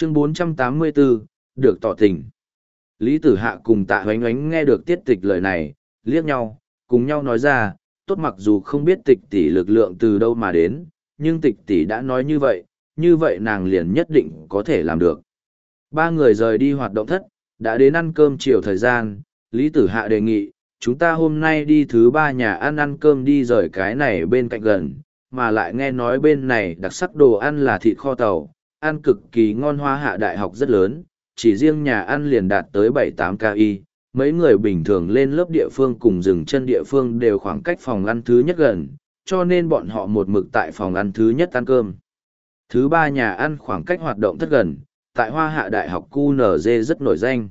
Chương 484, được tỏ tình. Lý Tử Hạ cùng Tạ Hoánh Oánh nghe được Tiết Tịch lời này, liếc nhau, cùng nhau nói ra, tốt mặc dù không biết Tịch tỷ lực lượng từ đâu mà đến, nhưng Tịch tỷ đã nói như vậy nàng liền nhất định có thể làm được. Ba người rời đi hoạt động thất, đã đến ăn cơm chiều thời gian, Lý Tử Hạ đề nghị, chúng ta hôm nay đi thứ ba nhà ăn cơm đi rời cái này bên cạnh gần, mà lại nghe nói bên này đặc sắc đồ ăn là thịt kho tàu, ăn cực kỳ ngon. Hoa Hạ đại học rất lớn, chỉ riêng nhà ăn liền đạt tới 7-8 KI, mấy người bình thường lên lớp địa phương cùng dừng chân địa phương đều khoảng cách phòng ăn thứ nhất gần, cho nên bọn họ một mực tại phòng ăn thứ nhất ăn cơm. Thứ ba nhà ăn khoảng cách hoạt động thất gần, tại Hoa Hạ đại học QNZ rất nổi danh.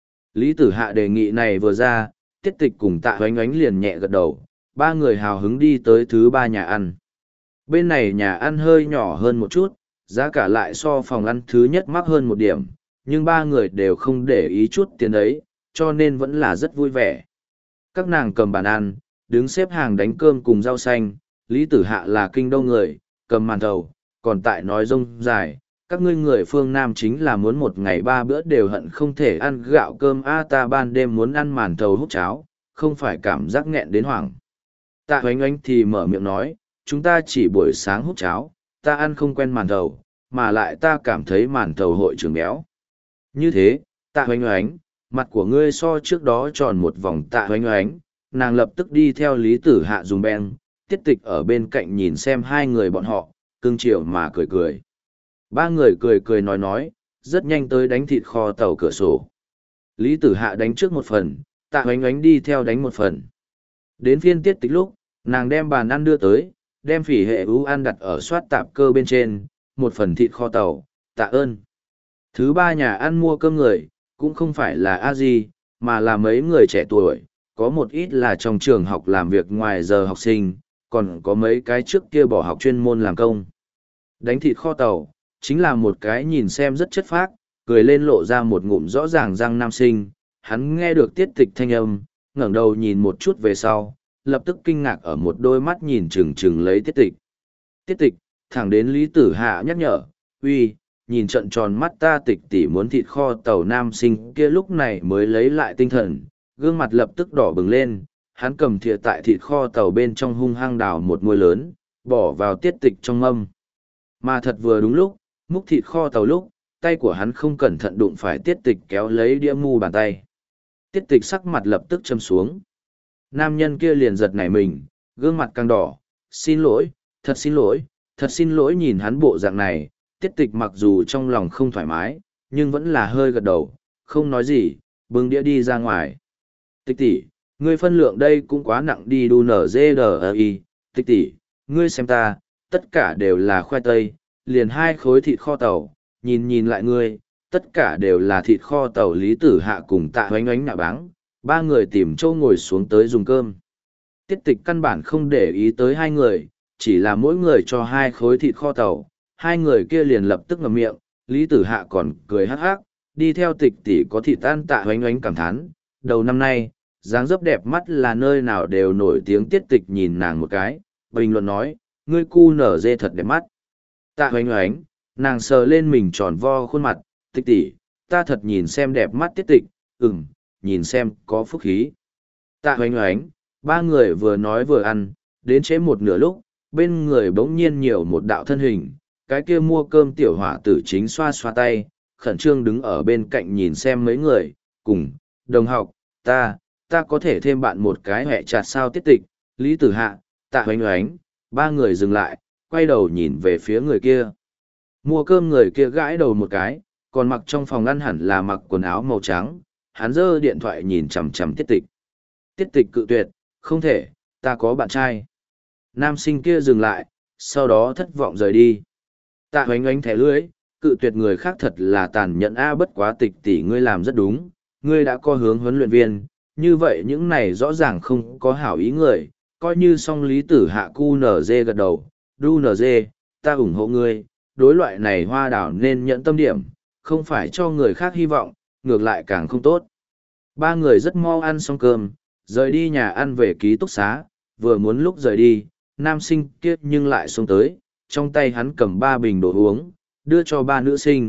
Lý Tử Hạ đề nghị này vừa ra, Tiết Tịch cùng Tạ Hoánh Oánh liền nhẹ gật đầu, ba người hào hứng đi tới thứ ba nhà ăn. Bên này nhà ăn hơi nhỏ hơn một chút, giá cả lại so phòng ăn thứ nhất mắc hơn một điểm, nhưng ba người đều không để ý chút tiền ấy, cho nên vẫn là rất vui vẻ. Các nàng cầm bàn ăn, đứng xếp hàng đánh cơm cùng rau xanh, Lý Tử Hạ là kinh đô người, cầm màn thầu, còn tại nói rông dài, các ngươi người phương Nam chính là muốn một ngày 3 bữa đều hận không thể ăn gạo cơm ta ban đêm muốn ăn màn thầu hút cháo, không phải cảm giác nghẹn đến hoảng. Tạ Hoánh Oánh thì mở miệng nói, chúng ta chỉ buổi sáng hút cháo, ta ăn không quen màn thầu, mà lại ta cảm thấy màn thầu hội trưởng béo. Như thế, Tạ Hoánh Oánh, mặt của ngươi so trước đó tròn một vòng. Tạ Hoánh Oánh, nàng lập tức đi theo Lý Tử Hạ dùng beng, Tiết Tịch ở bên cạnh nhìn xem hai người bọn họ, cưng chiều mà cười cười. Ba người cười cười nói, rất nhanh tới đánh thịt kho tàu cửa sổ. Lý Tử Hạ đánh trước một phần, Tạ Hoánh Oánh đi theo đánh một phần. Đến phiên Tiết Tịch lúc, nàng đem bàn ăn đưa tới, đem phỉ hệ ưu ăn đặt ở soát tạp cơ bên trên, một phần thịt kho tàu, tạ ơn. Thứ ba nhà ăn mua cơm người, cũng không phải là a di, mà là mấy người trẻ tuổi, có một ít là trong trường học làm việc ngoài giờ học sinh, còn có mấy cái trước kia bỏ học chuyên môn làm công. Đánh thịt kho tàu, chính là một cái nhìn xem rất chất phác, cười lên lộ ra một ngụm rõ ràng răng nam sinh. Hắn nghe được Tiết Tịch thanh âm, ngẩng đầu nhìn một chút về sau, lập tức kinh ngạc ở một đôi mắt nhìn chừng chừng lấy Tiết Tịch. Tiết Tịch, thẳng đến Lý Tử Hạ nhắc nhở, uy, nhìn trận tròn mắt ta. Tịch tỷ muốn thịt kho tàu. Nam sinh kia lúc này mới lấy lại tinh thần, gương mặt lập tức đỏ bừng lên, hắn cầm thìa tại thịt kho tàu bên trong hung hăng đào một muôi lớn, bỏ vào Tiết Tịch trong mâm. Mà thật vừa đúng lúc, múc thịt kho tàu lúc, tay của hắn không cẩn thận đụng phải Tiết Tịch kéo lấy đĩa mu bàn tay. Tiết Tịch sắc mặt lập tức châm xuống. Nam nhân kia liền giật nảy mình, gương mặt càng đỏ, xin lỗi, thật xin lỗi. Nhìn hắn bộ dạng này, Tiết Tịch mặc dù trong lòng không thoải mái, nhưng vẫn là hơi gật đầu, không nói gì, bưng đĩa đi ra ngoài. Tịch tỷ, ngươi phân lượng đây cũng quá nặng đi. Đu nở dê đờ y. Tịch tỷ, ngươi xem ta, tất cả đều là khoai tây, liền 2 khối thịt kho tàu, nhìn lại ngươi, tất cả đều là thịt kho tàu. Lý Tử Hạ cùng Tạ Hoánh Oánh nạ báng, ba người tìm chỗ ngồi xuống tới dùng cơm. Tiết Tịch căn bản không để ý tới hai người, chỉ là mỗi người cho 2 khối thịt kho tàu, hai người kia liền lập tức ngậm miệng. Lý Tử Hạ còn cười hắc hắc, đi theo Tịch tỷ có thịt ăn. Tạ Hoánh Oánh cảm thán, đầu năm nay, dáng dấp đẹp mắt là nơi nào đều nổi tiếng. Tiết Tịch nhìn nàng một cái, bình luận nói, ngươi cu nở dê thật đẹp mắt. Tạ Hoánh Oánh, nàng sờ lên mình tròn vo khuôn mặt, Tịch tỷ, ta thật nhìn xem đẹp mắt. Tiết Tịch, nhìn xem có phúc khí. Tạ Hoánh Oánh, ba người vừa nói vừa ăn, đến trễ một nửa lúc, bên người bỗng nhiên nhiều một đạo thân hình, cái kia mua cơm tiểu hỏa tử chính xoa xoa tay, khẩn trương đứng ở bên cạnh nhìn xem mấy người, cùng, đồng học, ta có thể thêm bạn một cái hẹ chặt sao. Tiết Tịch, Lý Tử Hạ, Tạ Hoánh Oánh, ba người dừng lại, quay đầu nhìn về phía người kia. Mua cơm người kia gãi đầu một cái, còn mặc trong phòng ăn hẳn là mặc quần áo màu trắng, hắn giơ điện thoại nhìn chằm chằm Tiết Tịch. Tiết Tịch cự tuyệt, không thể, ta có bạn trai. Nam sinh kia dừng lại, sau đó thất vọng rời đi. Tạ Hoánh Oánh thẻ lưỡi, cự tuyệt người khác thật là tàn nhẫn. Bất quá Tịch tỷ ngươi làm rất đúng, ngươi đã có hướng huấn luyện viên, như vậy những này rõ ràng không có hảo ý người, coi như xong. Lý Tử Hạ QNZ gật đầu, đu NG, ta ủng hộ ngươi, đối loại này hoa đảo nên nhận tâm điểm, không phải cho người khác hy vọng, ngược lại càng không tốt. Ba người rất mau ăn xong cơm, rời đi nhà ăn về ký túc xá, vừa muốn lúc rời đi, nam sinh kia nhưng lại xuống tới, trong tay hắn cầm 3 bình đồ uống, đưa cho 3 nữ sinh,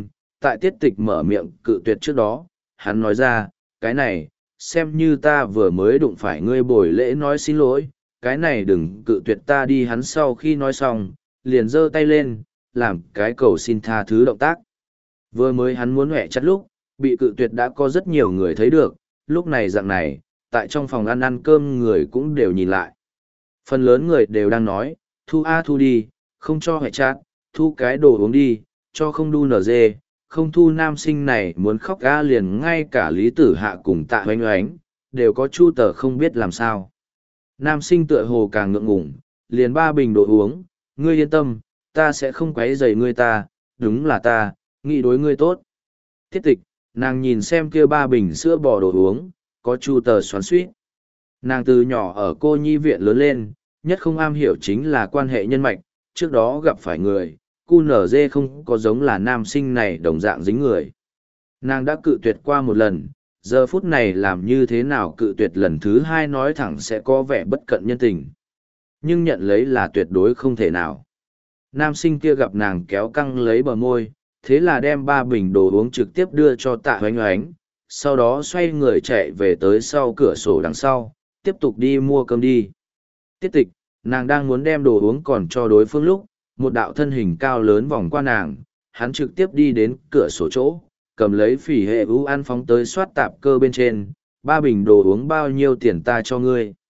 tại tiết tịch mở miệng cự tuyệt trước đó, hắn nói ra, cái này, xem như ta vừa mới đụng phải ngươi buổi lễ nói xin lỗi, cái này đừng cự tuyệt ta đi. Hắn sau khi nói xong, liền giơ tay lên, làm cái cầu xin tha thứ động tác. Vừa mới hắn muốn hẹ chặt lúc, bị cự tuyệt đã có rất nhiều người thấy được, lúc này dạng này, tại trong phòng ăn cơm người cũng đều nhìn lại. Phần lớn người đều đang nói, thu a thu đi, không cho hẹ chặt, thu cái đồ uống đi, cho không đu nở dê, không thu nam sinh này muốn khóc ga. Liền ngay cả Lý Tử Hạ cùng Tạ Hoánh Oánh, đều có chu tờ không biết làm sao. Nam sinh tựa hồ càng ngượng ngủng, liền 3 bình đồ uống, ngươi yên tâm, ta sẽ không quấy rầy ngươi ta, đúng là ta, nghĩ đối ngươi tốt. Tiết tịch, nàng nhìn xem kia 3 bình sữa bò đồ uống, có chu tờ xoắn suýt. Nàng từ nhỏ ở cô nhi viện lớn lên, nhất không am hiểu chính là quan hệ nhân mạch, trước đó gặp phải người, QNZ không có giống là nam sinh này đồng dạng dính người. Nàng đã cự tuyệt qua một lần, giờ phút này làm như thế nào cự tuyệt lần thứ 2 nói thẳng sẽ có vẻ bất cận nhân tình. Nhưng nhận lấy là tuyệt đối không thể nào. Nam sinh kia gặp nàng kéo căng lấy bờ môi, thế là đem 3 bình đồ uống trực tiếp đưa cho Tạ Hoánh Oánh, sau đó xoay người chạy về tới sau cửa sổ đằng sau, tiếp tục đi mua cơm đi. Tiết tịch, nàng đang muốn đem đồ uống còn cho đối phương lúc, một đạo thân hình cao lớn vòng qua nàng, hắn trực tiếp đi đến cửa sổ chỗ, cầm lấy phỉ hệ ưu ăn phóng tới soát tạp cơ bên trên, 3 bình đồ uống bao nhiêu tiền ta cho ngươi.